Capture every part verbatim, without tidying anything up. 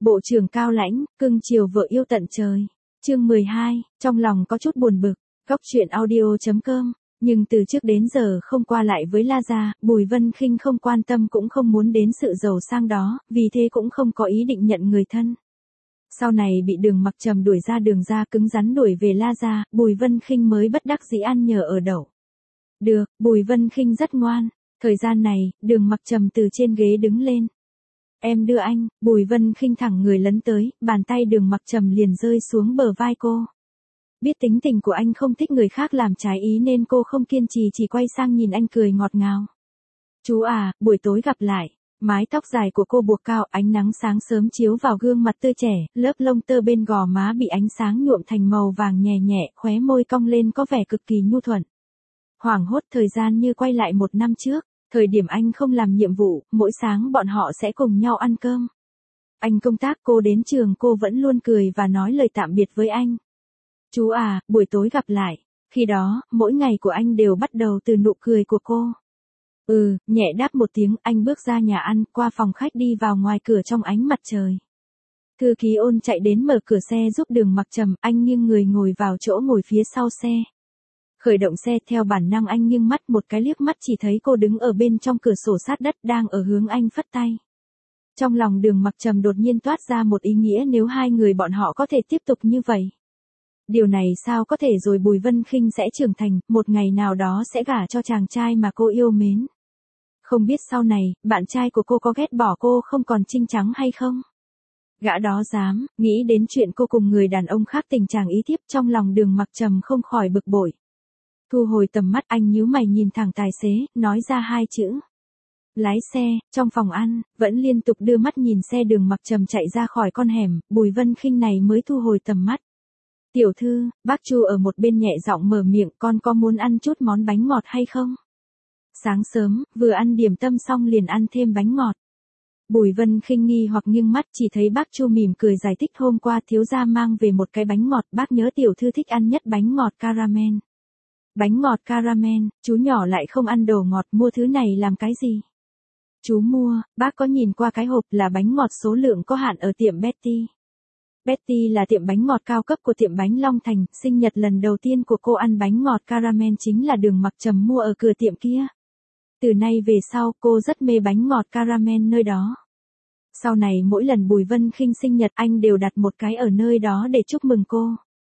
Bộ trưởng cao lãnh, cưng chiều vợ yêu tận trời. Chương mười hai, trong lòng có chút buồn bực. Góc truyện audio chấm com. Nhưng từ trước đến giờ không qua lại với La Gia, Bùi Vân Khinh không quan tâm cũng không muốn đến sự giàu sang đó, vì thế cũng không có ý định nhận người thân. Sau này bị Đường Mặc Trầm đuổi ra Đường gia cứng rắn đuổi về La Gia, Bùi Vân Khinh mới bất đắc dĩ ăn nhờ ở đậu. Được, Bùi Vân Khinh rất ngoan. Thời gian này, Đường Mặc Trầm từ trên ghế đứng lên. Em đưa anh. Bùi Vân Khinh thẳng người lấn tới, bàn tay Đường Mặc Trầm liền rơi xuống bờ vai cô. Biết tính tình của anh không thích người khác làm trái ý nên cô không kiên trì chỉ quay sang nhìn anh cười ngọt ngào. Chú à, buổi tối gặp lại. Mái tóc dài của cô buộc cao, ánh nắng sáng sớm chiếu vào gương mặt tươi trẻ, lớp lông tơ bên gò má bị ánh sáng nhuộm thành màu vàng nhẹ nhẹ, khóe môi cong lên có vẻ cực kỳ nhu thuận. Hoảng hốt thời gian như quay lại một năm trước, thời điểm anh không làm nhiệm vụ, mỗi sáng bọn họ sẽ cùng nhau ăn cơm. Anh công tác, cô đến trường, cô vẫn luôn cười và nói lời tạm biệt với anh. Chú à, buổi tối gặp lại. Khi đó, mỗi ngày của anh đều bắt đầu từ nụ cười của cô. Ừ, nhẹ đáp một tiếng, anh bước ra nhà ăn, qua phòng khách đi vào ngoài cửa trong ánh mặt trời. Thư ký Ôn chạy đến mở cửa xe giúp Đường Mặc Trầm, anh nghiêng người ngồi vào chỗ ngồi phía sau xe. Khởi động xe, theo bản năng anh nghiêng mắt một cái liếc mắt chỉ thấy cô đứng ở bên trong cửa sổ sát đất đang ở hướng anh phất tay. Trong lòng Đường Mặc Trầm đột nhiên toát ra một ý nghĩa, nếu hai người bọn họ có thể tiếp tục như vậy. Điều này sao có thể, rồi Bùi Vân Khinh sẽ trưởng thành, một ngày nào đó sẽ gả cho chàng trai mà cô yêu mến. Không biết sau này, bạn trai của cô có ghét bỏ cô không còn trinh trắng hay không? Gã đó dám, nghĩ đến chuyện cô cùng người đàn ông khác tình chàng ý tiếp, trong lòng Đường Mặc Trầm không khỏi bực bội. Thu hồi tầm mắt, anh nhíu mày nhìn thẳng tài xế, nói ra hai chữ. Lái xe. Trong phòng ăn, vẫn liên tục đưa mắt nhìn xe Đường Mặc Trầm chạy ra khỏi con hẻm, Bùi Vân Khinh này mới thu hồi tầm mắt. Tiểu thư, bác Chu ở một bên nhẹ giọng mở miệng, con có muốn ăn chút món bánh ngọt hay không? Sáng sớm, vừa ăn điểm tâm xong liền ăn thêm bánh ngọt. Bùi Vân Khinh nghi hoặc nghiêng mắt, chỉ thấy bác Chu mỉm cười giải thích, hôm qua thiếu gia mang về một cái bánh ngọt, bác nhớ tiểu thư thích ăn nhất bánh ngọt caramel. Bánh ngọt caramel, chú nhỏ lại không ăn đồ ngọt, mua thứ này làm cái gì? Chú mua, bác có nhìn qua cái hộp, là bánh ngọt số lượng có hạn ở tiệm Betty. Betty là tiệm bánh ngọt cao cấp của tiệm bánh Long Thành, sinh nhật lần đầu tiên của cô ăn bánh ngọt caramel chính là Đường Mặc Trầm mua ở cửa tiệm kia. Từ nay về sau, cô rất mê bánh ngọt caramel nơi đó. Sau này mỗi lần Bùi Vân Khinh sinh nhật anh đều đặt một cái ở nơi đó để chúc mừng cô.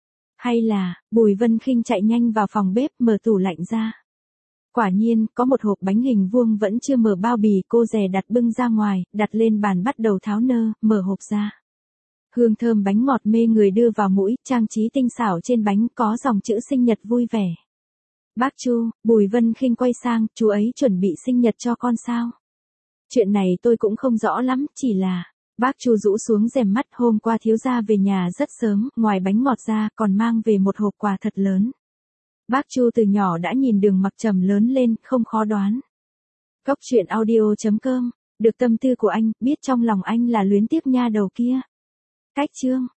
Hay là, Bùi Vân Khinh chạy nhanh vào phòng bếp mở tủ lạnh ra. Quả nhiên, có một hộp bánh hình vuông vẫn chưa mở bao bì, cô dè đặt bưng ra ngoài, đặt lên bàn bắt đầu tháo nơ, mở hộp ra. Hương thơm bánh ngọt mê người đưa vào mũi, trang trí tinh xảo trên bánh có dòng chữ sinh nhật vui vẻ. Bác Chu, Bùi Vân Khinh quay sang, chú ấy chuẩn bị sinh nhật cho con sao? Chuyện này tôi cũng không rõ lắm, chỉ là... Bác Chu rũ xuống rèm mắt, hôm qua thiếu gia về nhà rất sớm, ngoài bánh ngọt ra còn mang về một hộp quà thật lớn. Bác Chu từ nhỏ đã nhìn Đường Mặc Trầm lớn lên, không khó đoán. Góc truyện audio chấm com, được tâm tư của anh, biết trong lòng anh là luyến tiếc nha đầu kia. Cách chương